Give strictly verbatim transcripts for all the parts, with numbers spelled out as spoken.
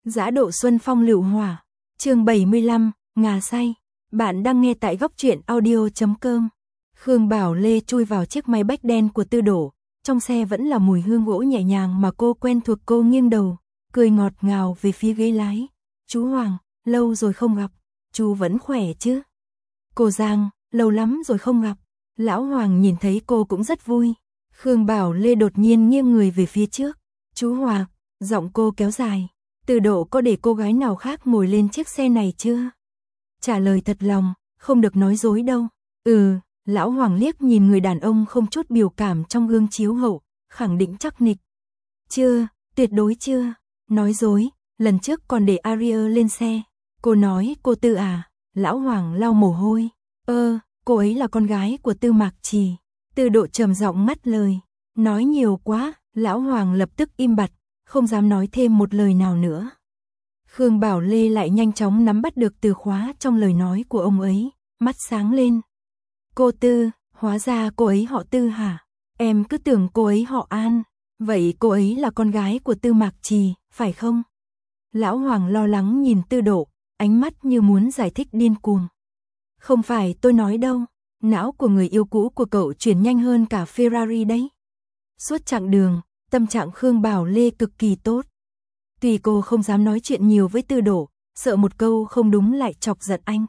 Dã độ xuân phong lựu hỏa. Chương bảy mươi lăm, ngà say. Bạn đang nghe tại góc truyện audio chấm com. Khương Bảo Lê chui vào chiếc máy bách đen của Tư Đổ, trong xe vẫn là mùi hương gỗ nhẹ nhàng mà cô quen thuộc. Cô nghiêng đầu, cười ngọt ngào về phía ghế lái. Chú Hoàng, lâu rồi không gặp, chú vẫn khỏe chứ? Cô Giang, lâu lắm rồi không gặp. Lão Hoàng nhìn thấy cô cũng rất vui. Khương Bảo Lê đột nhiên nghiêng người về phía trước. Chú Hoàng, giọng cô kéo dài. Tư Độ có để cô gái nào khác ngồi lên chiếc xe này chưa? Trả lời thật lòng, không được nói dối đâu. Ừ, Lão Hoàng liếc nhìn người đàn ông không chút biểu cảm trong gương chiếu hậu, khẳng định chắc nịch. Chưa, tuyệt đối chưa. Nói dối, lần trước còn để Aria lên xe. Cô nói cô Tư à? Lão Hoàng lau mồ hôi. Ơ, cô ấy là con gái của Tư Mạc Trì. Tư Độ trầm giọng ngắt lời. Nói nhiều quá, Lão Hoàng lập tức im bặt, không dám nói thêm một lời nào nữa. Khương Bảo Lê lại nhanh chóng nắm bắt được từ khóa trong lời nói của ông ấy, mắt sáng lên. Cô Tư, hóa ra cô ấy họ Tư hả? Em cứ tưởng cô ấy họ An. Vậy cô ấy là con gái của Tư Mạc Trì, phải không? Lão Hoàng lo lắng nhìn Tư Độ, ánh mắt như muốn giải thích điên cuồng. Không phải tôi nói đâu, não của người yêu cũ của cậu chuyển nhanh hơn cả Ferrari đấy. Suốt chặng đường, tâm trạng Khương Bảo Lê cực kỳ tốt. Tuy cô không dám nói chuyện nhiều với Tư Độ, sợ một câu không đúng lại chọc giận anh.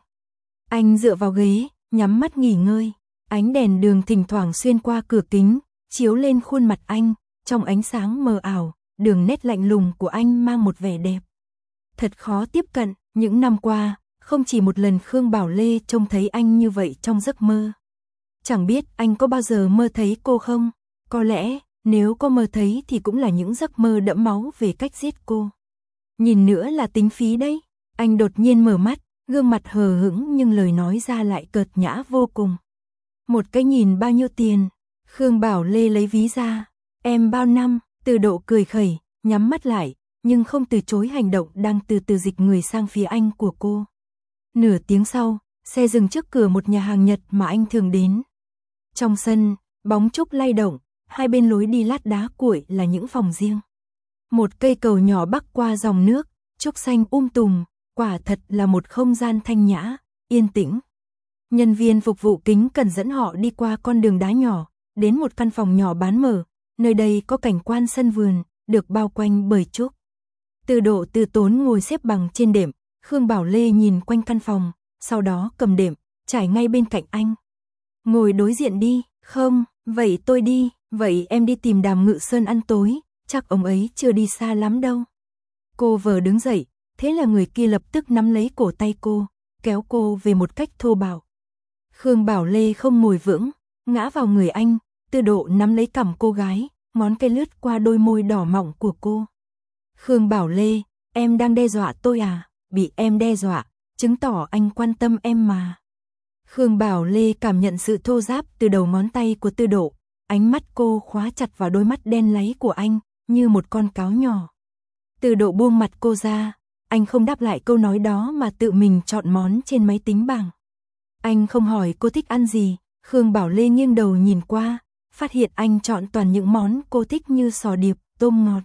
Anh dựa vào ghế, nhắm mắt nghỉ ngơi. Ánh đèn đường thỉnh thoảng xuyên qua cửa kính, chiếu lên khuôn mặt anh, trong ánh sáng mờ ảo, đường nét lạnh lùng của anh mang một vẻ đẹp. Thật khó tiếp cận, những năm qua, không chỉ một lần Khương Bảo Lê trông thấy anh như vậy trong giấc mơ. Chẳng biết anh có bao giờ mơ thấy cô không? Có lẽ, nếu có mơ thấy thì cũng là những giấc mơ đẫm máu về cách giết cô. Nhìn nữa là tính phí đấy. Anh đột nhiên mở mắt, gương mặt hờ hững nhưng lời nói ra lại cợt nhã vô cùng. Một cái nhìn bao nhiêu tiền? Khương Bảo Lê lấy ví ra. Em bao năm? Tư Độ cười khẩy, nhắm mắt lại, nhưng không từ chối hành động đang từ từ dịch người sang phía anh của cô. Nửa tiếng sau, xe dừng trước cửa một nhà hàng Nhật mà anh thường đến. Trong sân, bóng trúc lay động, hai bên lối đi lát đá cuội là những phòng riêng. Một cây cầu nhỏ bắc qua dòng nước, trúc xanh um tùm, quả thật là một không gian thanh nhã, yên tĩnh. Nhân viên phục vụ kính cẩn dẫn họ đi qua con đường đá nhỏ, đến một căn phòng nhỏ bán mở, nơi đây có cảnh quan sân vườn, được bao quanh bởi trúc. Tư Độ từ tốn ngồi xếp bằng trên đệm, Khương Bảo Lê nhìn quanh căn phòng, sau đó cầm đệm, trải ngay bên cạnh anh. Ngồi đối diện đi, không, vậy tôi đi, vậy em đi tìm Đàm Ngự Sơn ăn tối, chắc ông ấy chưa đi xa lắm đâu. Cô vừa đứng dậy, thế là người kia lập tức nắm lấy cổ tay cô, kéo cô về một cách thô bạo. Khương Bảo Lê không ngồi vững, ngã vào người anh, Tư Độ nắm lấy cằm cô gái, ngón cây lướt qua đôi môi đỏ mọng của cô. Khương Bảo Lê, em đang đe dọa tôi à? Bị em đe dọa, chứng tỏ anh quan tâm em mà. Khương Bảo Lê cảm nhận sự thô ráp từ đầu ngón tay của Tư Độ, ánh mắt cô khóa chặt vào đôi mắt đen láy của anh, như một con cáo nhỏ. Tư Độ buông mặt cô ra, anh không đáp lại câu nói đó mà tự mình chọn món trên máy tính bảng. Anh không hỏi cô thích ăn gì, Khương Bảo Lê nghiêng đầu nhìn qua, phát hiện anh chọn toàn những món cô thích như sò điệp, tôm ngọt.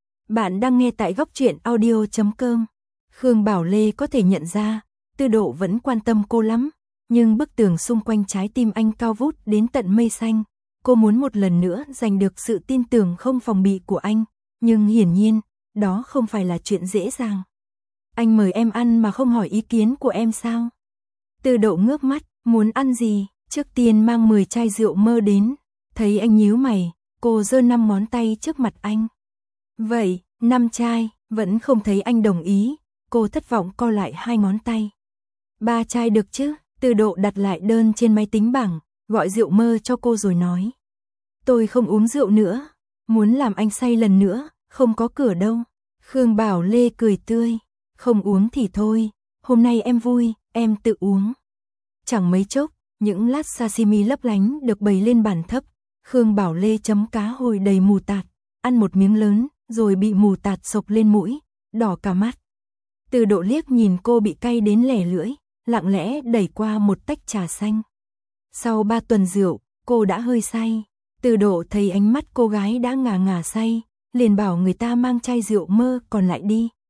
Bạn đang nghe tại góc truyện audio chấm com. Khương Bảo Lê có thể nhận ra, Tư Độ vẫn quan tâm cô lắm, nhưng bức tường xung quanh trái tim anh cao vút đến tận mây xanh. Cô muốn một lần nữa giành được sự tin tưởng không phòng bị của anh, nhưng hiển nhiên, đó không phải là chuyện dễ dàng. Anh mời em ăn mà không hỏi ý kiến của em sao? Tư Độ ngước mắt, muốn ăn gì? Trước tiên mang mười chai rượu mơ đến. Thấy anh nhíu mày, cô giơ năm ngón tay trước mặt anh. Vậy, năm chai, vẫn không thấy anh đồng ý. Cô thất vọng co lại hai ngón tay. Ba chai được chứ? Tư Độ đặt lại đơn trên máy tính bảng, gọi rượu mơ cho cô rồi nói. Tôi không uống rượu nữa, muốn làm anh say lần nữa, không có cửa đâu. Khương Bảo Lê cười tươi, không uống thì thôi, hôm nay em vui, em tự uống. Chẳng mấy chốc, những lát sashimi lấp lánh được bày lên bàn thấp, Khương Bảo Lê chấm cá hồi đầy mù tạt, ăn một miếng lớn, rồi bị mù tạt sộc lên mũi, đỏ cả mắt. Tư Độ liếc nhìn cô bị cay đến lẻ lưỡi, lặng lẽ đẩy qua một tách trà xanh. Sau ba tuần rượu, cô đã hơi say. Tư Độ thấy ánh mắt cô gái đã ngà ngà say, liền bảo người ta mang chai rượu mơ còn lại đi,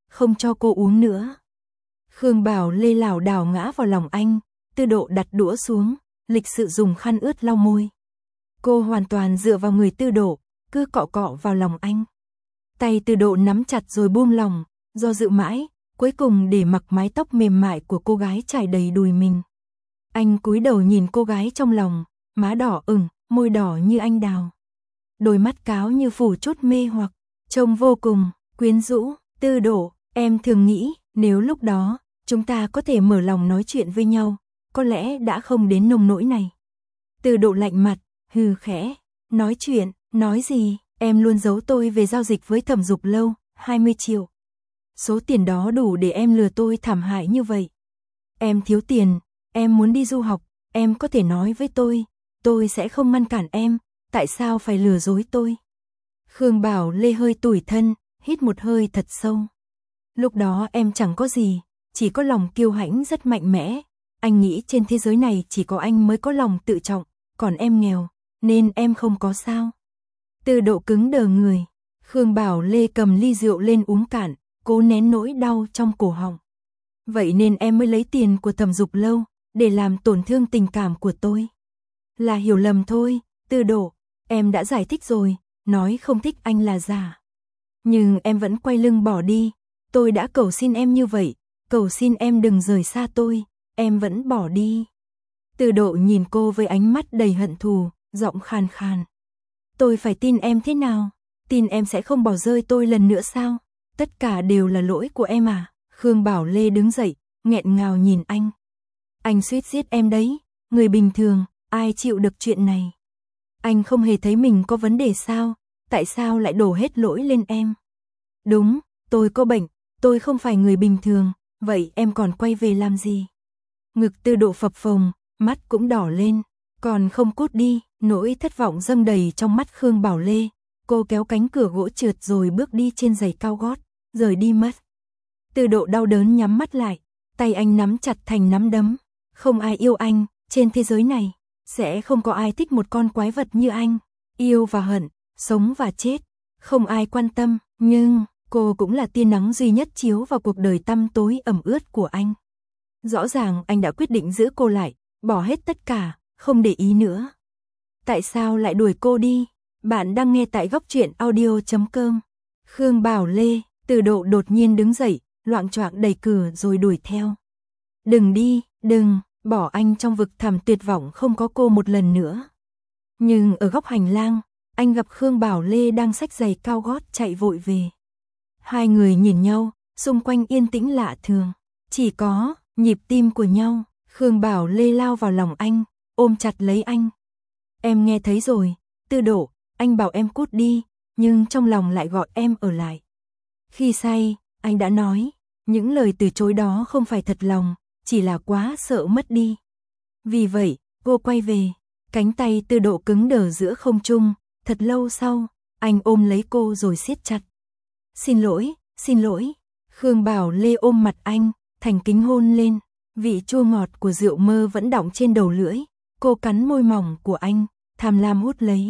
không cho cô uống nữa. Khương Bảo Lê lảo đảo ngã vào lòng anh, Tư Độ đặt đũa xuống, lịch sự dùng khăn ướt lau môi. Cô hoàn toàn dựa vào người Tư Độ, cứ cọ cọ vào lòng anh. Tay Tư Độ nắm chặt rồi buông lòng, do dự mãi, cuối cùng để mặc mái tóc mềm mại của cô gái trải đầy đùi mình. Anh cúi đầu nhìn cô gái trong lòng, má đỏ ửng, môi đỏ như anh đào. Đôi mắt cáo như phủ chút mê hoặc, trông vô cùng quyến rũ. Tư Độ, em thường nghĩ, nếu lúc đó, chúng ta có thể mở lòng nói chuyện với nhau, có lẽ đã không đến nông nỗi này. Tư Độ lạnh mặt, hừ khẽ, nói chuyện, nói gì, em luôn giấu tôi về giao dịch với Thẩm Dục Lâu, hai mươi triệu. Số tiền đó đủ để em lừa tôi thảm hại như vậy. Em thiếu tiền, em muốn đi du học, em có thể nói với tôi, tôi sẽ không ngăn cản em, tại sao phải lừa dối tôi? Khương Bảo Lê hơi tủi thân, hít một hơi thật sâu. Lúc đó em chẳng có gì, chỉ có lòng kiêu hãnh rất mạnh mẽ. Anh nghĩ trên thế giới này chỉ có anh mới có lòng tự trọng, còn em nghèo, nên em không có sao. Tư Độ cứng đờ người. Khương Bảo Lê cầm ly rượu lên uống cạn, cố nén nỗi đau trong cổ họng. Vậy nên em mới lấy tiền của Thẩm Dục Lâu, để làm tổn thương tình cảm của tôi. Là hiểu lầm thôi, Tư Độ, em đã giải thích rồi, nói không thích anh là giả. Nhưng em vẫn quay lưng bỏ đi, tôi đã cầu xin em như vậy, cầu xin em đừng rời xa tôi, em vẫn bỏ đi. Tư Độ nhìn cô với ánh mắt đầy hận thù, giọng khàn khàn. Tôi phải tin em thế nào? Tin em sẽ không bỏ rơi tôi lần nữa sao? Tất cả đều là lỗi của em à? Khương Bảo Lê đứng dậy, nghẹn ngào nhìn anh. Anh suýt giết em đấy, người bình thường, ai chịu được chuyện này? Anh không hề thấy mình có vấn đề sao? Tại sao lại đổ hết lỗi lên em? Đúng, tôi có bệnh, tôi không phải người bình thường, vậy em còn quay về làm gì? Ngực Tư Độ phập phồng, mắt cũng đỏ lên, còn không cút đi, nỗi thất vọng dâng đầy trong mắt Khương Bảo Lê. Cô kéo cánh cửa gỗ trượt rồi bước đi trên giày cao gót, rời đi mất. Tư Độ đau đớn nhắm mắt lại, tay anh nắm chặt thành nắm đấm. Không ai yêu anh, trên thế giới này, sẽ không có ai thích một con quái vật như anh. Yêu và hận, sống và chết, không ai quan tâm, nhưng cô cũng là tia nắng duy nhất chiếu vào cuộc đời tăm tối ẩm ướt của anh. Rõ ràng anh đã quyết định giữ cô lại, bỏ hết tất cả, không để ý nữa. Tại sao lại đuổi cô đi? Bạn đang nghe tại góc truyện audio chấm com. Khương Bảo Lê, Tư Độ đột nhiên đứng dậy, loạng choạng đẩy cửa rồi đuổi theo. Đừng đi, đừng, bỏ anh trong vực thẳm tuyệt vọng không có cô một lần nữa. Nhưng ở góc hành lang, anh gặp Khương Bảo Lê đang xách giày cao gót chạy vội về. Hai người nhìn nhau, xung quanh yên tĩnh lạ thường, chỉ có nhịp tim của nhau. Khương Bảo Lê lao vào lòng anh, ôm chặt lấy anh. Em nghe thấy rồi, Tư Độ, anh bảo em cút đi, nhưng trong lòng lại gọi em ở lại. Khi say, anh đã nói, những lời từ chối đó không phải thật lòng, chỉ là quá sợ mất đi. Vì vậy, cô quay về, cánh tay Tư Độ cứng đờ giữa không trung, thật lâu sau, anh ôm lấy cô rồi siết chặt. Xin lỗi, xin lỗi. Khương Bảo Lê ôm mặt anh, thành kính hôn lên, vị chua ngọt của rượu mơ vẫn đọng trên đầu lưỡi, cô cắn môi mỏng của anh, tham lam hút lấy.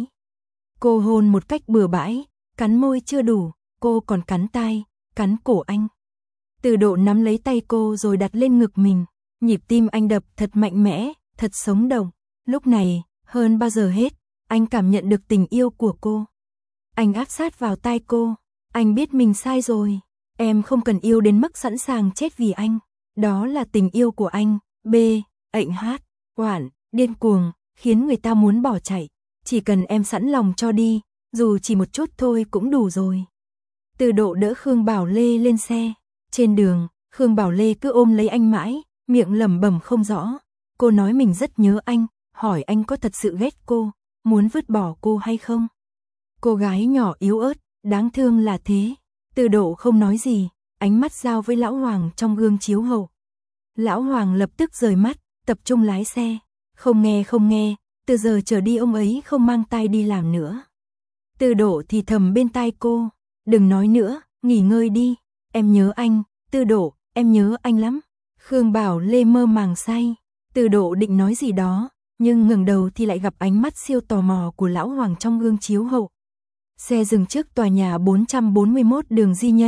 Cô hôn một cách bừa bãi, cắn môi chưa đủ, cô còn cắn tai, cắn cổ anh. Tư Độ nắm lấy tay cô rồi đặt lên ngực mình, nhịp tim anh đập thật mạnh mẽ, thật sống động. Lúc này, hơn bao giờ hết, anh cảm nhận được tình yêu của cô. Anh áp sát vào tai cô, anh biết mình sai rồi, em không cần yêu đến mức sẵn sàng chết vì anh. Đó là tình yêu của anh, B, ệnh hát, oản, điên cuồng, khiến người ta muốn bỏ chạy. Chỉ cần em sẵn lòng cho đi, dù chỉ một chút thôi cũng đủ rồi. Tư Độ đỡ Khương Bảo Lê lên xe. Trên đường, Khương Bảo Lê cứ ôm lấy anh mãi, miệng lẩm bẩm không rõ. Cô nói mình rất nhớ anh, hỏi anh có thật sự ghét cô, muốn vứt bỏ cô hay không. Cô gái nhỏ yếu ớt, đáng thương là thế. Tư Độ không nói gì, ánh mắt giao với Lão Hoàng trong gương chiếu hậu. Lão Hoàng lập tức rời mắt, tập trung lái xe. Không nghe không nghe, từ giờ trở đi ông ấy không mang tai đi làm nữa. Tư Độ thì thầm bên tai cô, đừng nói nữa, nghỉ ngơi đi, em nhớ anh, Tư Độ, em nhớ anh lắm. Khương Bảo Lê mơ màng say, Tư Độ định nói gì đó, nhưng ngẩng đầu thì lại gặp ánh mắt siêu tò mò của Lão Hoàng trong gương chiếu hậu. Xe dừng trước tòa nhà bốn trăm bốn mươi mốt đường Di Nhân,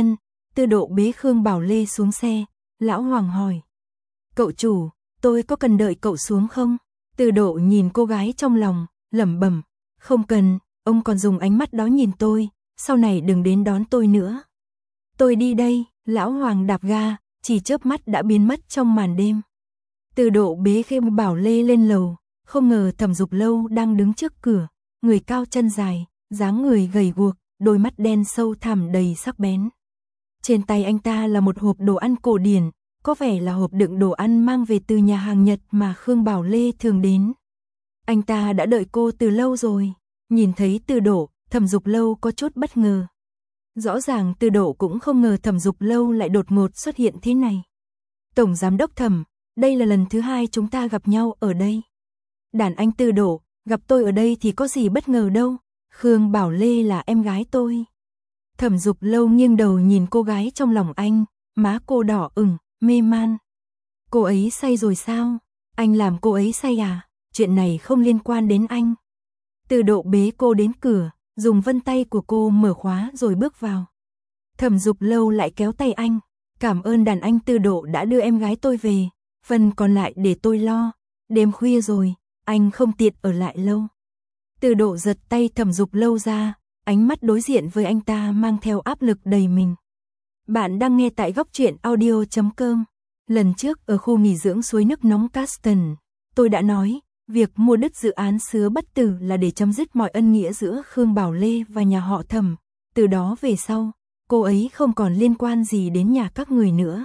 Tư Độ bế Khương Bảo Lê xuống xe, Lão Hoàng hỏi. Cậu chủ, tôi có cần đợi cậu xuống không? Tư Độ nhìn cô gái trong lòng, lẩm bẩm, không cần, ông còn dùng ánh mắt đó nhìn tôi, sau này đừng đến đón tôi nữa. Tôi đi đây, Lão Hoàng đạp ga, chỉ chớp mắt đã biến mất trong màn đêm. Tư Độ bế Khương Bảo Lê lên lầu, không ngờ Thẩm Dục Lâu đang đứng trước cửa, người cao chân dài, dáng người gầy guộc, đôi mắt đen sâu thẳm đầy sắc bén. Trên tay anh ta là một hộp đồ ăn cổ điển, có vẻ là hộp đựng đồ ăn mang về từ nhà hàng Nhật mà Khương Bảo Lê thường đến. Anh ta đã đợi cô từ lâu rồi. Nhìn thấy Tư Độ, Thẩm Dục Lâu có chút bất ngờ. Rõ ràng Tư Độ cũng không ngờ Thẩm Dục Lâu lại đột ngột xuất hiện thế này. Tổng giám đốc Thẩm, đây là lần thứ hai chúng ta gặp nhau ở đây. Đàn anh Tư Độ, gặp tôi ở đây thì có gì bất ngờ đâu, Khương Bảo Lê là em gái tôi. Thẩm Dục Lâu nghiêng đầu nhìn cô gái trong lòng anh, má cô đỏ ửng, mê man. Cô ấy say rồi sao? Anh làm cô ấy say à? Chuyện này không liên quan đến anh. Tư Độ bế cô đến cửa, dùng vân tay của cô mở khóa rồi bước vào. Thẩm Dục Lâu lại kéo tay anh, cảm ơn đàn anh Tư Độ đã đưa em gái tôi về, phần còn lại để tôi lo, đêm khuya rồi, anh không tiện ở lại lâu. Tư Độ giật tay Thẩm Dục Lâu ra, ánh mắt đối diện với anh ta mang theo áp lực đầy mình. Bạn đang nghe tại góc truyện audio chấm com. Lần trước ở khu nghỉ dưỡng suối nước nóng Caston, tôi đã nói, việc mua đứt dự án Sứa Bất Tử là để chấm dứt mọi ân nghĩa giữa Khương Bảo Lê và nhà họ Thẩm. Từ đó về sau, cô ấy không còn liên quan gì đến nhà các người nữa.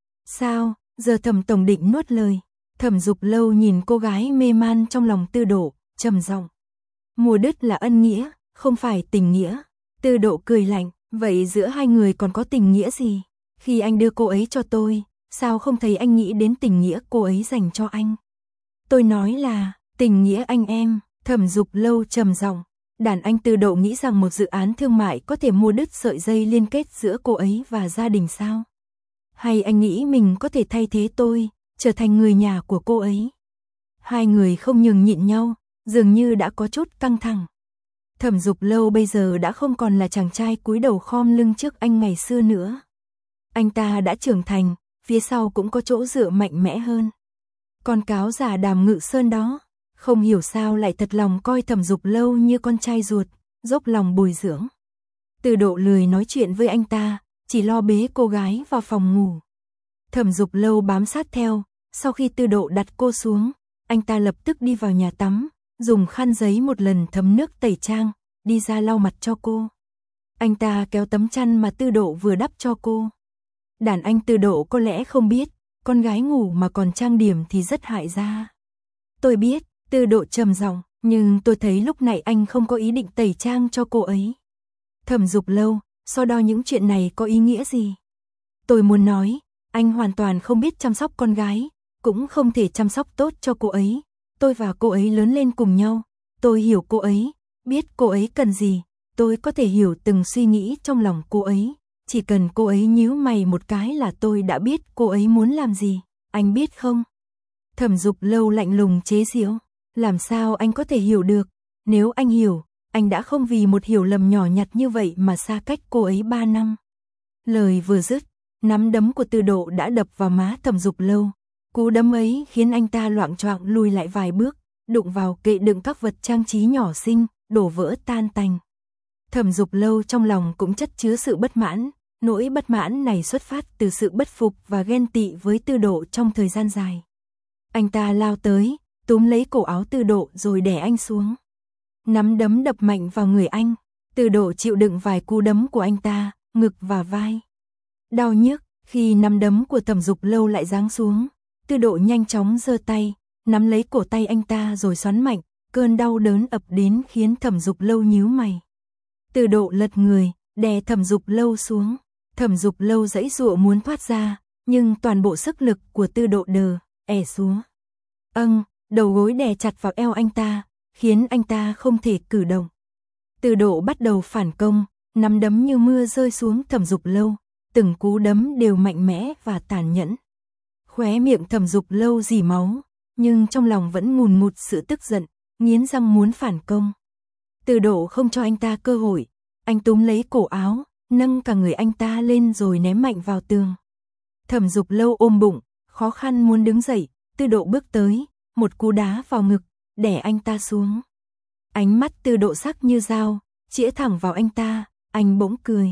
Sao, giờ Thẩm tổng định nuốt lời. Thẩm Dục Lâu nhìn cô gái mê man trong lòng Tư Độ, trầm giọng. Mua đứt là ân nghĩa, không phải tình nghĩa. Tư Độ cười lạnh, vậy giữa hai người còn có tình nghĩa gì? Khi anh đưa cô ấy cho tôi, sao không thấy anh nghĩ đến tình nghĩa cô ấy dành cho anh? Tôi nói là, tình nghĩa anh em. Thẩm Dục Lâu trầm giọng. Đàn anh Tư Độ nghĩ rằng một dự án thương mại có thể mua đứt sợi dây liên kết giữa cô ấy và gia đình sao? Hay anh nghĩ mình có thể thay thế tôi, trở thành người nhà của cô ấy? Hai người không nhường nhịn nhau, dường như đã có chút căng thẳng. Thẩm Dục Lâu bây giờ đã không còn là chàng trai cúi đầu khom lưng trước anh ngày xưa nữa. Anh ta đã trưởng thành, phía sau cũng có chỗ dựa mạnh mẽ hơn. Con cáo già Đàm Ngự Sơn đó, không hiểu sao lại thật lòng coi Thẩm Dục Lâu như con trai ruột, dốc lòng bồi dưỡng. Tư Độ lười nói chuyện với anh ta, chỉ lo bế cô gái vào phòng ngủ. Thẩm Dục Lâu bám sát theo, sau khi Tư Độ đặt cô xuống, anh ta lập tức đi vào nhà tắm, dùng khăn giấy một lần thấm nước tẩy trang, đi ra lau mặt cho cô. Anh ta kéo tấm chăn mà Tư Độ vừa đắp cho cô. Đàn anh Tư Độ có lẽ không biết, con gái ngủ mà còn trang điểm thì rất hại da. Tôi biết, Tư Độ trầm giọng, nhưng tôi thấy lúc này anh không có ý định tẩy trang cho cô ấy. Thẩm Dục Lâu, so đo những chuyện này có ý nghĩa gì? Tôi muốn nói, anh hoàn toàn không biết chăm sóc con gái, cũng không thể chăm sóc tốt cho cô ấy. Tôi và cô ấy lớn lên cùng nhau, tôi hiểu cô ấy, biết cô ấy cần gì, tôi có thể hiểu từng suy nghĩ trong lòng cô ấy. Chỉ cần cô ấy nhíu mày một cái là tôi đã biết cô ấy muốn làm gì, anh biết không? Thẩm Dục Lâu lạnh lùng chế giễu, làm sao anh có thể hiểu được? Nếu anh hiểu, anh đã không vì một hiểu lầm nhỏ nhặt như vậy mà xa cách cô ấy ba năm. Lời vừa dứt, nắm đấm của Tư Độ đã đập vào má Thẩm Dục Lâu. Cú đấm ấy khiến anh ta loạng choạng lùi lại vài bước, đụng vào kệ đựng các vật trang trí nhỏ xinh, đổ vỡ tan tành. Thẩm Dục Lâu trong lòng cũng chất chứa sự bất mãn, nỗi bất mãn này xuất phát từ sự bất phục và ghen tị với Tư Độ trong thời gian dài. Anh ta lao tới, túm lấy cổ áo Tư Độ rồi đè anh xuống. Nắm đấm đập mạnh vào người anh, Tư Độ chịu đựng vài cú đấm của anh ta, ngực và vai. Đau nhức, khi nắm đấm của Thẩm Dục Lâu lại giáng xuống, Tư Độ nhanh chóng giơ tay, nắm lấy cổ tay anh ta rồi xoắn mạnh, cơn đau đớn ập đến khiến Thẩm Dục Lâu nhíu mày. Tư Độ lật người, đè Thẩm Dục Lâu xuống. Thẩm Dục Lâu giãy giụa muốn thoát ra, nhưng toàn bộ sức lực của Tư Độ đờ, ẻ xuống. Âng, đầu gối đè chặt vào eo anh ta, khiến anh ta không thể cử động. Tư Độ bắt đầu phản công, nắm đấm như mưa rơi xuống Thẩm Dục Lâu, từng cú đấm đều mạnh mẽ và tàn nhẫn. Khóe miệng Thẩm Dục Lâu rỉ máu, nhưng trong lòng vẫn ngùn ngụt sự tức giận, nghiến răng muốn phản công. Tư Độ không cho anh ta cơ hội, anh túm lấy cổ áo, nâng cả người anh ta lên rồi ném mạnh vào tường. Thẩm Dục Lâu ôm bụng, khó khăn muốn đứng dậy, Tư Độ bước tới, một cú đá vào ngực, đè anh ta xuống. Ánh mắt Tư Độ sắc như dao, chĩa thẳng vào anh ta, anh bỗng cười.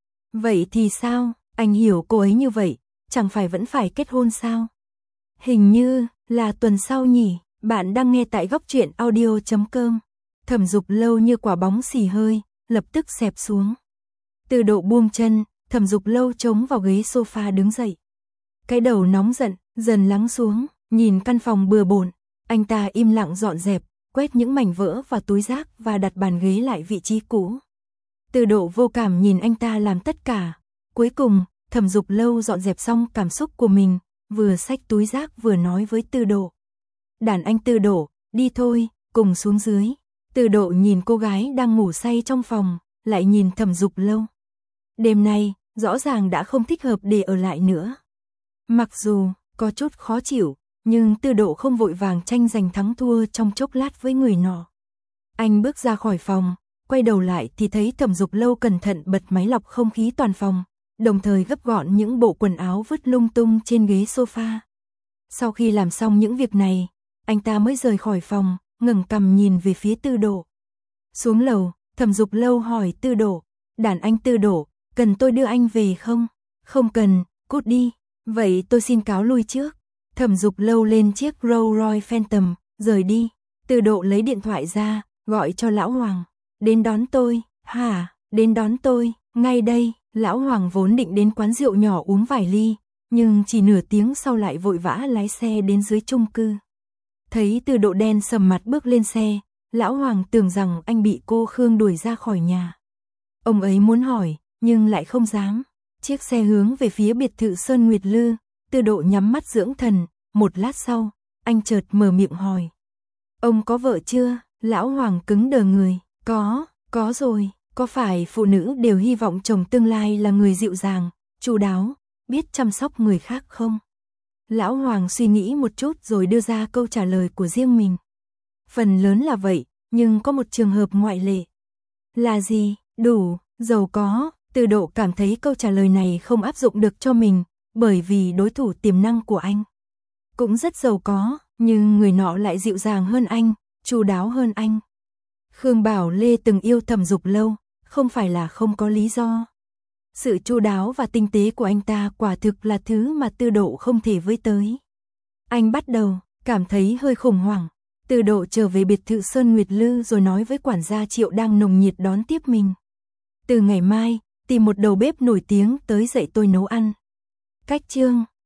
Vậy thì sao, anh hiểu cô ấy như vậy, chẳng phải vẫn phải kết hôn sao? Hình như là tuần sau nhỉ, bạn đang nghe tại góc truyện audio chấm com. Thẩm Dục Lâu như quả bóng xì hơi, lập tức xẹp xuống. Tư Độ buông chân, Thẩm Dục Lâu chống vào ghế sofa đứng dậy. Cái đầu nóng giận, dần lắng xuống, nhìn căn phòng bừa bộn, anh ta im lặng dọn dẹp, quét những mảnh vỡ vào túi rác và đặt bàn ghế lại vị trí cũ. Tư Độ vô cảm nhìn anh ta làm tất cả. Cuối cùng, Thẩm Dục Lâu dọn dẹp xong cảm xúc của mình, vừa xách túi rác vừa nói với Tư Độ. Đàn anh Tư Độ, đi thôi, cùng xuống dưới. Tư Độ nhìn cô gái đang ngủ say trong phòng, lại nhìn Thẩm Dục Lâu. Đêm nay, rõ ràng đã không thích hợp để ở lại nữa. Mặc dù có chút khó chịu, nhưng Tư Độ không vội vàng tranh giành thắng thua trong chốc lát với người nọ. Anh bước ra khỏi phòng, quay đầu lại thì thấy Thẩm Dục Lâu cẩn thận bật máy lọc không khí toàn phòng, đồng thời gấp gọn những bộ quần áo vứt lung tung trên ghế sofa. Sau khi làm xong những việc này, anh ta mới rời khỏi phòng, ngẩng cằm nhìn về phía Tư Độ. Xuống lầu, Thẩm Dục Lâu hỏi Tư Độ, đàn anh Tư Độ, cần tôi đưa anh về không? Không cần, cút đi. Vậy tôi xin cáo lui trước. Thẩm Dục Lâu lên chiếc Rolls Royce Phantom, rời đi. Tư Độ lấy điện thoại ra, gọi cho Lão Hoàng. Đến đón tôi. Hả, đến đón tôi, ngay đây. Lão Hoàng vốn định đến quán rượu nhỏ uống vài ly, nhưng chỉ nửa tiếng sau lại vội vã lái xe đến dưới chung cư. Thấy Tư Độ đen sầm mặt bước lên xe, Lão Hoàng tưởng rằng anh bị cô Khương đuổi ra khỏi nhà. Ông ấy muốn hỏi, nhưng lại không dám. Chiếc xe hướng về phía biệt thự Sơn Nguyệt Lư, Tư Độ nhắm mắt dưỡng thần, một lát sau, anh chợt mở miệng hỏi. Ông có vợ chưa? Lão Hoàng cứng đờ người, có, có rồi, có phải phụ nữ đều hy vọng chồng tương lai là người dịu dàng, chu đáo, biết chăm sóc người khác không? Lão Hoàng suy nghĩ một chút rồi đưa ra câu trả lời của riêng mình. Phần lớn là vậy, nhưng có một trường hợp ngoại lệ. Là gì? Đủ, giàu có. Tư Độ cảm thấy câu trả lời này không áp dụng được cho mình, bởi vì đối thủ tiềm năng của anh cũng rất giàu có, nhưng người nọ lại dịu dàng hơn anh, chu đáo hơn anh. Khương Bảo Lê từng yêu Thẩm Dục Lâu, không phải là không có lý do. Sự chu đáo và tinh tế của anh ta quả thực là thứ mà Tư Độ không thể với tới. Anh bắt đầu cảm thấy hơi khủng hoảng. Tư Độ trở về biệt thự Sơn Nguyệt Lư rồi nói với quản gia Triệu đang nồng nhiệt đón tiếp mình. Từ ngày mai, tìm một đầu bếp nổi tiếng tới dạy tôi nấu ăn. Cách chương